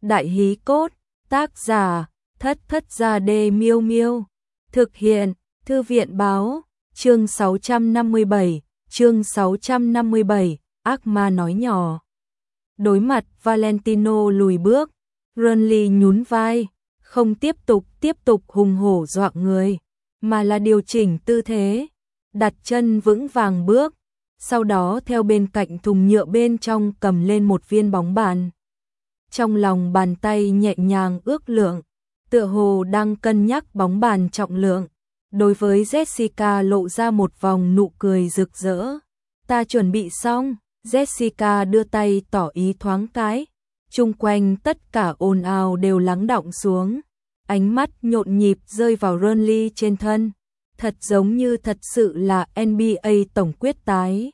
Đại hí cốt, tác giả, Thất Thất Gia Đê Miêu Miêu. Thực hiện, Thư viện báo, chương 657, ác ma nói nhỏ. Đối mặt Valentino lùi bước, Renly nhún vai, không tiếp tục hùng hổ dọa người, mà là điều chỉnh tư thế, đặt chân vững vàng bước, sau đó theo bên cạnh thùng nhựa bên trong cầm lên một viên bóng bàn. Trong lòng bàn tay nhẹ nhàng ước lượng, tựa hồ đang cân nhắc bóng bàn trọng lượng. Đối với Jessica lộ ra một vòng nụ cười rực rỡ. Ta chuẩn bị xong, Jessica đưa tay tỏ ý thoáng cái. Chung quanh tất cả ồn ào đều lắng đọng xuống. Ánh mắt nhộn nhịp rơi vào Renly trên thân. Thật giống như thật sự là NBA tổng quyết tái.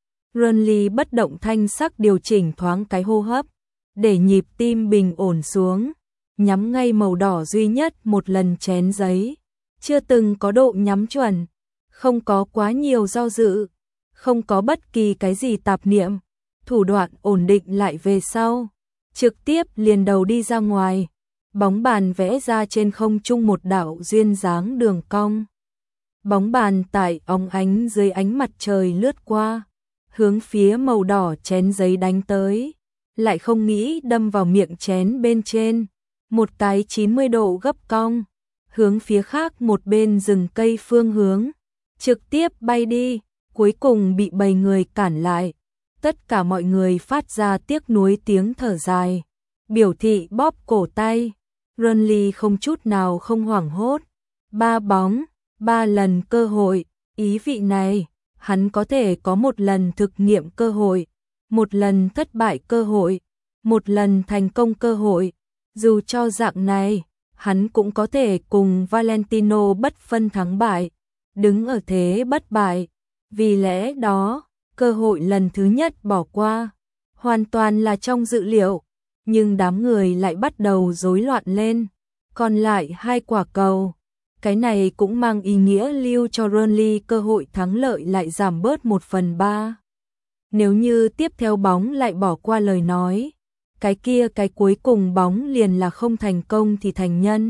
Renly bất động thanh sắc điều chỉnh thoáng cái hô hấp, để nhịp tim bình ổn xuống, nhắm ngay màu đỏ duy nhất một lần chén giấy. Chưa từng có độ nhắm chuẩn, không có quá nhiều do dự, không có bất kỳ cái gì tạp niệm, thủ đoạn ổn định lại về sau, trực tiếp liền đầu đi ra ngoài, bóng bàn vẽ ra trên không trung một đạo duyên dáng đường cong. Bóng bàn tại óng ánh dưới ánh mặt trời lướt qua, hướng phía màu đỏ chén giấy đánh tới, lại không nghĩ đâm vào miệng chén bên trên, một cái 90 độ gấp cong. Hướng phía khác một bên rừng cây phương hướng, trực tiếp bay đi, cuối cùng bị bầy người cản lại. Tất cả mọi người phát ra tiếc nuối tiếng thở dài, biểu thị bóp cổ tay. Renly không chút nào không hoảng hốt. 3 bóng, 3 lần cơ hội, ý vị này, hắn có thể có một lần thực nghiệm cơ hội, một lần thất bại cơ hội, một lần thành công cơ hội. Dù cho dạng này, hắn cũng có thể cùng Valentino bất phân thắng bại, đứng ở thế bất bại. Vì lẽ đó, cơ hội lần thứ nhất bỏ qua, hoàn toàn là trong dự liệu, nhưng đám người lại bắt đầu rối loạn lên. Còn lại 2 quả cầu, cái này cũng mang ý nghĩa lưu cho Renly cơ hội thắng lợi lại giảm bớt 1/3. Nếu như tiếp theo bóng lại bỏ qua lời nói, cái kia cái cuối cùng bóng liền là không thành công thì thành nhân.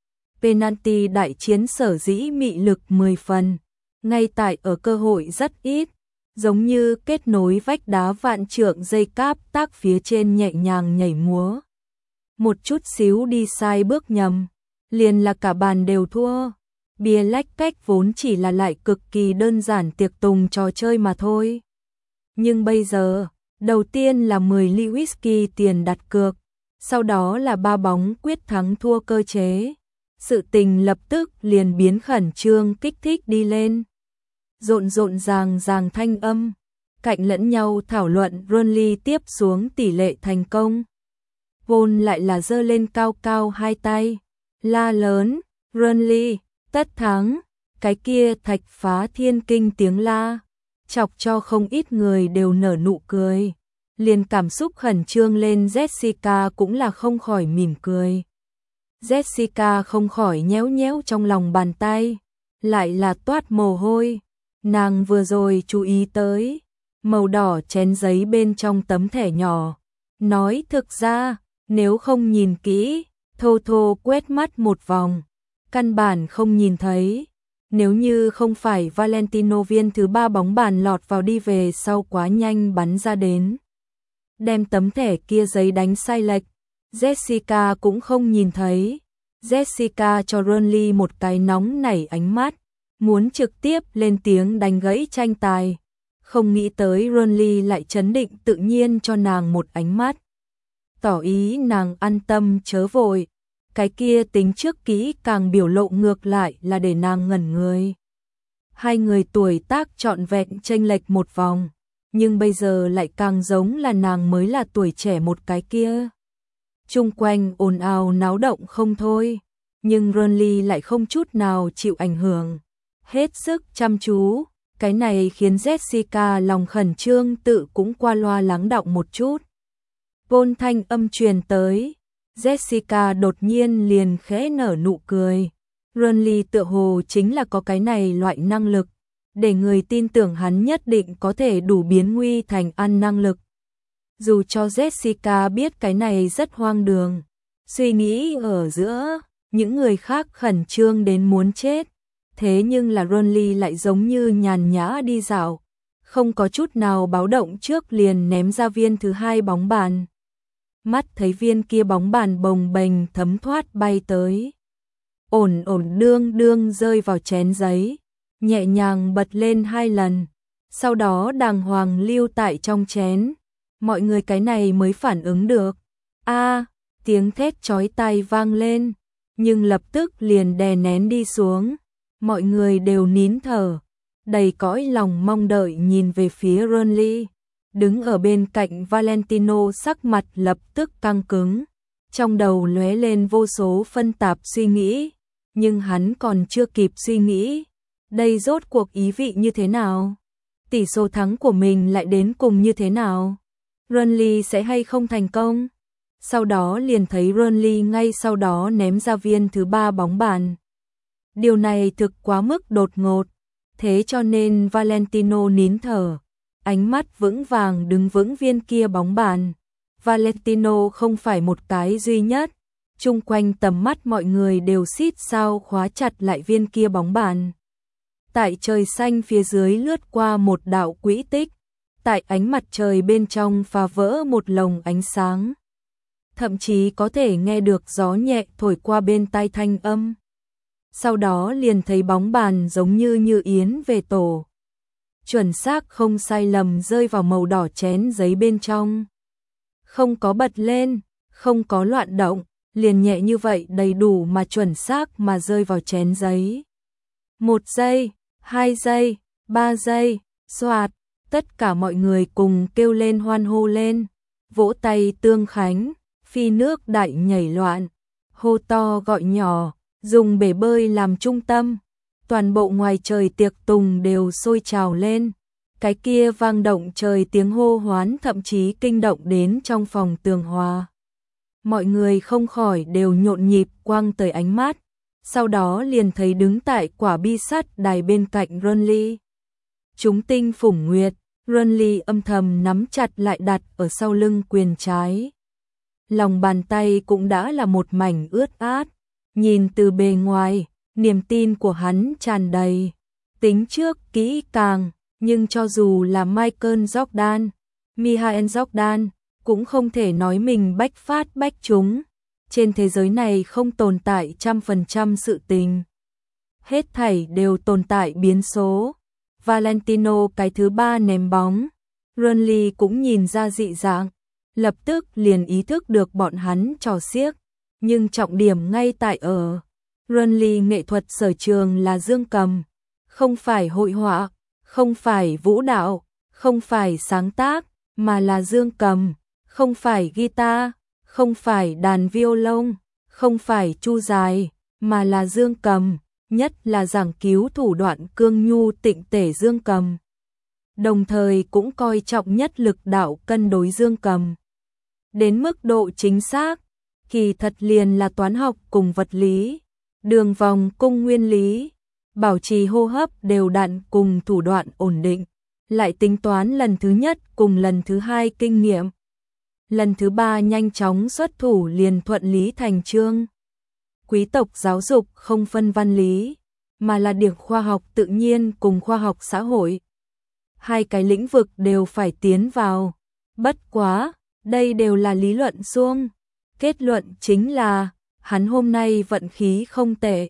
Penalty đại chiến sở dĩ mị lực 10 phần, ngay tại ở cơ hội rất ít, giống như kết nối vách đá vạn trượng dây cáp tác phía trên nhẹ nhàng nhảy múa. Một chút xíu đi sai bước nhầm, liền là cả bàn đều thua. Bia lách cách vốn chỉ là lại cực kỳ đơn giản tiệc tùng trò chơi mà thôi. Nhưng bây giờ, đầu tiên là 10 ly whisky tiền đặt cược, sau đó là 3 bóng quyết thắng thua cơ chế. Sự tình lập tức liền biến khẩn trương kích thích đi lên. Rộn ràng thanh âm, cạnh lẫn nhau thảo luận Renly tiếp xuống tỷ lệ thành công. Vôn lại là giơ lên cao cao 2 tay, la lớn, Renly, tất thắng, cái kia thạch phá thiên kinh tiếng la, chọc cho không ít người đều nở nụ cười. Liền cảm xúc khẩn trương lên Jessica cũng là không khỏi mỉm cười. Jessica không khỏi nhéo trong lòng bàn tay, lại là toát mồ hôi. Nàng vừa rồi chú ý tới màu đỏ chén giấy bên trong tấm thẻ nhỏ, nói thực ra, nếu không nhìn kỹ, thô quét mắt một vòng, căn bản không nhìn thấy. Nếu như không phải Valentino viên thứ 3 bóng bàn lọt vào đi về sau quá nhanh bắn ra đến, đem tấm thẻ kia giấy đánh sai lệch, Jessica cũng không nhìn thấy. Jessica cho Renly một cái nóng nảy ánh mắt, muốn trực tiếp lên tiếng đánh gãy tranh tài. Không nghĩ tới Renly lại trấn định tự nhiên cho nàng một ánh mắt, tỏ ý nàng an tâm chớ vội. Cái kia tính trước kỹ càng biểu lộ ngược lại là để nàng ngẩn người. 2 người tuổi tác trọn vẹn chênh lệch một vòng, nhưng bây giờ lại càng giống là nàng mới là tuổi trẻ một cái kia. Chung quanh ồn ào náo động không thôi, nhưng Renly lại không chút nào chịu ảnh hưởng, hết sức chăm chú. Cái này khiến Jessica lòng khẩn trương tự cũng qua loa lắng đọng một chút. Vôn thanh âm truyền tới, Jessica đột nhiên liền khẽ nở nụ cười. Renly tựa hồ chính là có cái này loại năng lực, để người tin tưởng hắn nhất định có thể đủ biến nguy thành an năng lực. Dù cho Jessica biết cái này rất hoang đường. Suy nghĩ ở giữa, những người khác khẩn trương đến muốn chết. Thế nhưng là Ronly lại giống như nhàn nhã đi dạo, không có chút nào báo động trước liền ném ra viên thứ hai bóng bàn. Mắt thấy viên kia bóng bàn bồng bềnh thấm thoát bay tới. Ổn ổn đương đương rơi vào chén giấy, nhẹ nhàng bật lên 2 lần, sau đó đàng hoàng lưu tại trong chén. Mọi người cái này mới phản ứng được. Tiếng thét chói tai vang lên, nhưng lập tức liền đè nén đi xuống. Mọi người đều nín thở, đầy cõi lòng mong đợi nhìn về phía Ronly. Đứng ở bên cạnh Valentino sắc mặt lập tức căng cứng, trong đầu lóe lên vô số phân tạp suy nghĩ, nhưng hắn còn chưa kịp suy nghĩ, đây rốt cuộc ý vị như thế nào? Tỷ số thắng của mình lại đến cùng như thế nào? Ronly sẽ hay không thành công? Sau đó liền thấy Ronly ngay sau đó ném ra viên thứ 3 bóng bàn. Điều này thực quá mức đột ngột, thế cho nên Valentino nín thở, ánh mắt vững vàng đứng vững viên kia bóng bàn. Valentino không phải một cái duy nhất, chung quanh tầm mắt mọi người đều xít sao khóa chặt lại viên kia bóng bàn. Tại trời xanh phía dưới lướt qua một đạo quỹ tích, tại ánh mặt trời bên trong phá vỡ một lồng ánh sáng. Thậm chí có thể nghe được gió nhẹ thổi qua bên tai thanh âm. Sau đó liền thấy bóng bàn giống như yến về tổ. Chuẩn xác không sai lầm rơi vào màu đỏ chén giấy bên trong. Không có bật lên, không có loạn động, liền nhẹ như vậy đầy đủ mà chuẩn xác mà rơi vào chén giấy. 1 giây, 2 giây, 3 giây, xoạt, tất cả mọi người cùng kêu lên hoan hô lên, vỗ tay tương khánh, phi nước đại nhảy loạn, hô to gọi nhỏ, dùng bể bơi làm trung tâm. Toàn bộ ngoài trời tiệc tùng đều sôi trào lên, cái kia vang động trời tiếng hô hoán thậm chí kinh động đến trong phòng tường hòa. Mọi người không khỏi đều nhộn nhịp quăng tới ánh mắt, sau đó liền thấy đứng tại quả bi sắt đài bên cạnh Ronly. Chúng tinh phủng nguyệt, Ronly âm thầm nắm chặt lại đặt ở sau lưng quyền trái. Lòng bàn tay cũng đã là một mảnh ướt át, nhìn từ bề ngoài, niềm tin của hắn tràn đầy, tính trước kỹ càng, nhưng cho dù là Michael Jordan, Michael Jordan, cũng không thể nói mình bách phát bách trúng. Trên thế giới này không tồn tại 100% sự tình. Hết thảy đều tồn tại biến số. Valentino cái thứ 3 ném bóng. Ronly cũng nhìn ra dị dạng, lập tức liền ý thức được bọn hắn trò xiếc, nhưng trọng điểm ngay tại ở Ronly nghệ thuật sở trường là dương cầm, không phải hội họa, không phải vũ đạo, không phải sáng tác, mà là dương cầm, không phải guitar, không phải đàn violon, không phải chu dài, mà là dương cầm, nhất là giảng cứu thủ đoạn cương nhu tịnh tể dương cầm. Đồng thời cũng coi trọng nhất lực đạo cân đối dương cầm. Đến mức độ chính xác, kỳ thật liền là toán học cùng vật lý, đường vòng cung nguyên lý, bảo trì hô hấp đều đặn cùng thủ đoạn ổn định, lại tính toán lần thứ nhất cùng lần thứ hai kinh nghiệm. Lần thứ 3 nhanh chóng xuất thủ liền thuận lý thành chương. Quý tộc giáo dục không phân văn lý, mà là điểm khoa học tự nhiên cùng khoa học xã hội. Hai cái lĩnh vực đều phải tiến vào. Bất quá, đây đều là lý luận suông. Kết luận chính là, hắn hôm nay vận khí không tệ.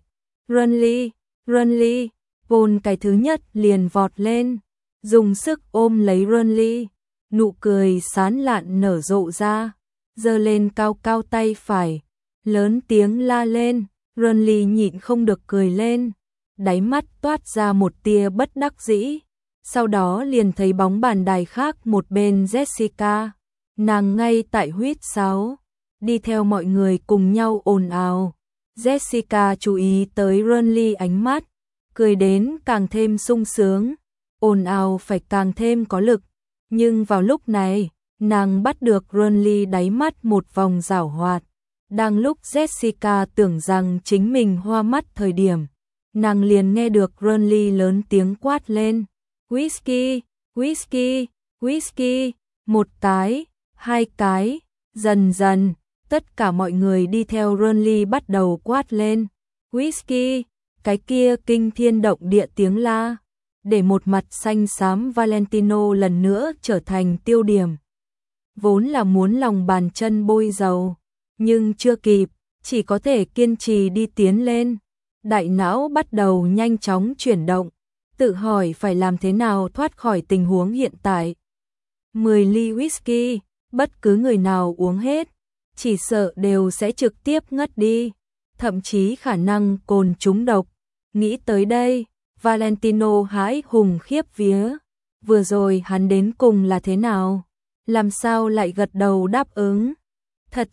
Ronly, Paul cái thứ nhất liền vọt lên, dùng sức ôm lấy Ronly, nụ cười sán lạn nở rộ ra, giơ lên cao cao tay phải, lớn tiếng la lên. Ronly nhịn không được cười lên, đáy mắt toát ra một tia bất đắc dĩ. Sau đó liền thấy bóng bàn đài khác một bên Jessica, nàng ngay tại huýt sáo, đi theo mọi người cùng nhau ồn ào. Jessica chú ý tới Ronly ánh mắt, cười đến càng thêm sung sướng, ồn ào phải càng thêm có lực. Nhưng vào lúc này, nàng bắt được Ronly đáy mắt một vòng giảo hoạt. Đang lúc Jessica tưởng rằng chính mình hoa mắt thời điểm, nàng liền nghe được Ronly lớn tiếng quát lên. Whisky, whisky, whisky, 1 cái, 2 cái, dần dần, tất cả mọi người đi theo Renly bắt đầu quát lên. Whisky, cái kia kinh thiên động địa tiếng la, để một mặt xanh xám Valentino lần nữa trở thành tiêu điểm. Vốn là muốn lòng bàn chân bôi dầu, nhưng chưa kịp, chỉ có thể kiên trì đi tiến lên. Đại não bắt đầu nhanh chóng chuyển động, tự hỏi phải làm thế nào thoát khỏi tình huống hiện tại. 10 ly whisky, bất cứ người nào uống hết, chỉ sợ đều sẽ trực tiếp ngất đi, thậm chí khả năng cồn trúng độc. Nghĩ tới đây, Valentino hãi hùng khiếp vía. Vừa rồi hắn đến cùng là thế nào? Làm sao lại gật đầu đáp ứng? Thật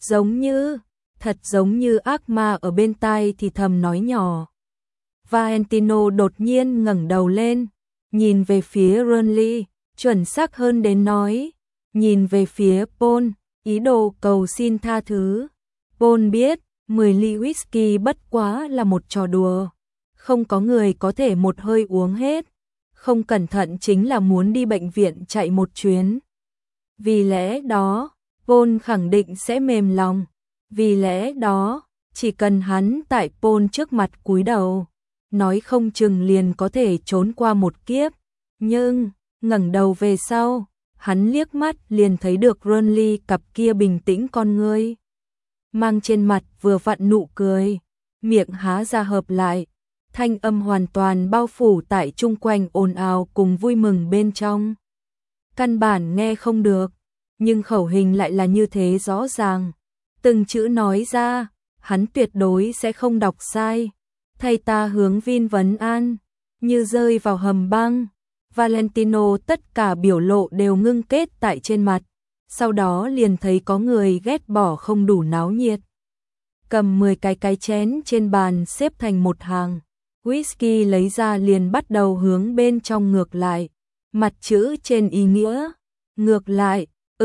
giống như ác ma ở bên tai thì thầm nói nhỏ. Valentino đột nhiên ngẩng đầu lên, nhìn về phía Renly, chuẩn xác hơn đến nói, nhìn về phía Paul, ý đồ cầu xin tha thứ. Paul biết, 10 ly whisky bất quá là một trò đùa, không có người có thể một hơi uống hết, không cẩn thận chính là muốn đi bệnh viện chạy một chuyến. Vì lẽ đó, Paul khẳng định sẽ mềm lòng, vì lẽ đó, chỉ cần hắn tại Paul trước mặt cúi đầu, nói không chừng liền có thể trốn qua một kiếp. Nhưng, ngẩng đầu về sau, hắn liếc mắt liền thấy được Renly cặp kia bình tĩnh con ngươi, mang trên mặt vừa vặn nụ cười, miệng há ra hợp lại, thanh âm hoàn toàn bao phủ tại chung quanh ồn ào cùng vui mừng bên trong. Căn bản nghe không được, nhưng khẩu hình lại là như thế rõ ràng. Từng chữ nói ra, hắn tuyệt đối sẽ không đọc sai. Thay ta hướng Vin vấn an, như rơi vào hầm băng. Valentino tất cả biểu lộ đều ngưng kết tại trên mặt, sau đó liền thấy có người ghét bỏ không đủ náo nhiệt. Cầm 10 cái chén trên bàn xếp thành một hàng, whisky lấy ra liền bắt đầu hướng bên trong ngược lại, mặt chữ trên ý nghĩa, ngược lại,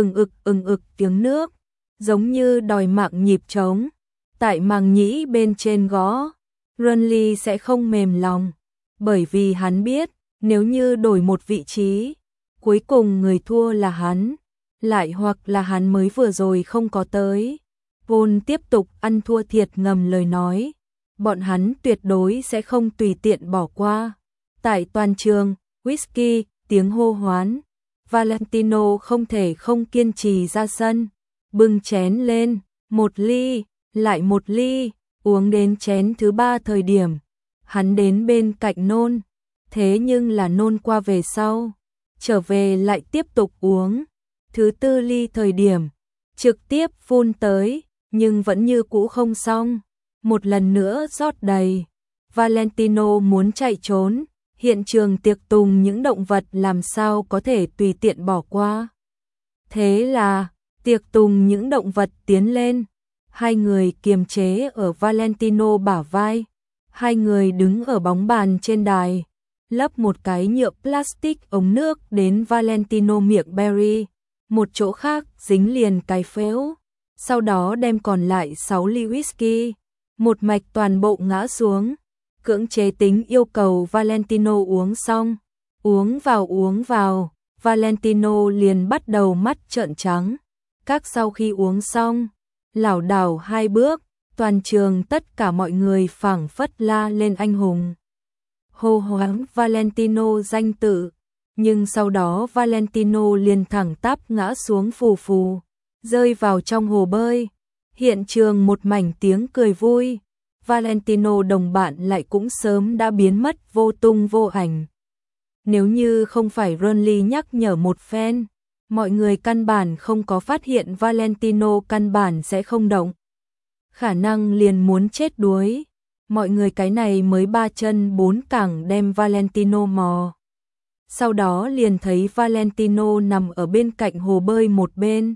ừng ực tiếng nước, giống như đòi mạng nhịp trống, tại màng nhĩ bên trên gõ. Renly sẽ không mềm lòng, bởi vì hắn biết, nếu như đổi một vị trí, cuối cùng người thua là hắn, lại hoặc là hắn mới vừa rồi không có tới. Paul tiếp tục ăn thua thiệt ngầm lời nói, bọn hắn tuyệt đối sẽ không tùy tiện bỏ qua. Tại toàn trường, whisky, tiếng hô hoán, Valentino không thể không kiên trì ra sân, bưng chén lên, một ly, lại một ly, uống đến chén thứ 3 thời điểm, hắn đến bên cạnh nôn, thế nhưng là nôn qua về sau, trở về lại tiếp tục uống, thứ 4 ly thời điểm, trực tiếp phun tới, nhưng vẫn như cũ không xong, một lần nữa rót đầy. Valentino muốn chạy trốn, hiện trường tiệc tùng những động vật làm sao có thể tùy tiện bỏ qua. Thế là, tiệc tùng những động vật tiến lên, hai người kiềm chế ở Valentino bả vai, hai người đứng ở bóng bàn trên đài, lấp một cái nhựa plastic ống nước đến Valentino miệng Barry, một chỗ khác dính liền cái phễu, sau đó đem còn lại 6 ly whisky, một mạch toàn bộ ngã xuống, cưỡng chế tính yêu cầu Valentino uống xong, uống vào, Valentino liền bắt đầu mắt trợn trắng, các sau khi uống xong, lảo đảo 2 bước, toàn trường tất cả mọi người phảng phất la lên anh hùng. Hô hoáng Valentino danh tự, nhưng sau đó Valentino liền thẳng tắp ngã xuống phù phù, rơi vào trong hồ bơi. Hiện trường một mảnh tiếng cười vui, Valentino đồng bạn lại cũng sớm đã biến mất vô tung vô ảnh. Nếu như không phải Renly nhắc nhở một phen, mọi người căn bản không có phát hiện Valentino căn bản sẽ không động. Khả năng liền muốn chết đuối, mọi người cái này mới 3 chân 4 cẳng đem Valentino mò. Sau đó liền thấy Valentino nằm ở bên cạnh hồ bơi một bên.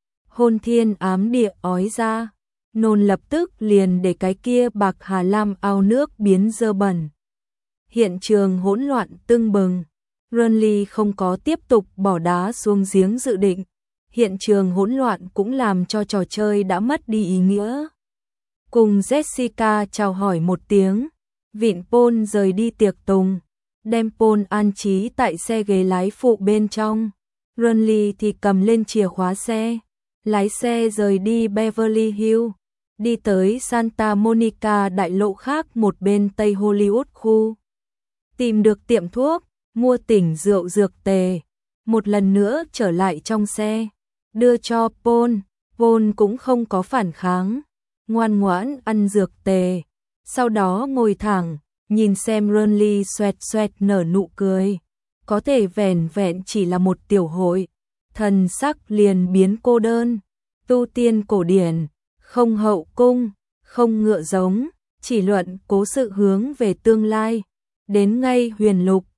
Hôn thiên ám địa ói ra, nôn lập tức liền để cái kia bạc hà lam ao nước biến dơ bẩn. Hiện trường hỗn loạn tưng bừng, Renly không có tiếp tục bỏ đá xuống giếng dự định. Hiện trường hỗn loạn cũng làm cho trò chơi đã mất đi ý nghĩa. Cùng Jessica chào hỏi một tiếng, vịn Paul rời đi tiệc tùng, đem Paul an trí tại xe ghế lái phụ bên trong. Renly thì cầm lên chìa khóa xe, lái xe rời đi Beverly Hills, đi tới Santa Monica đại lộ khác một bên Tây Hollywood khu. Tìm được tiệm thuốc, mua tỉnh rượu dược tề, một lần nữa trở lại trong xe, đưa cho Paul. Paul cũng không có phản kháng, ngoan ngoãn ăn dược tề, sau đó ngồi thẳng, nhìn xem Renly xoẹt xoẹt nở nụ cười. Có thể vẻn vẹn chỉ là một tiểu hội, thần sắc liền biến cô đơn, tu tiên cổ điển, không hậu cung, không ngựa giống, chỉ luận cố sự hướng về tương lai. Đến ngay Huyền Lục,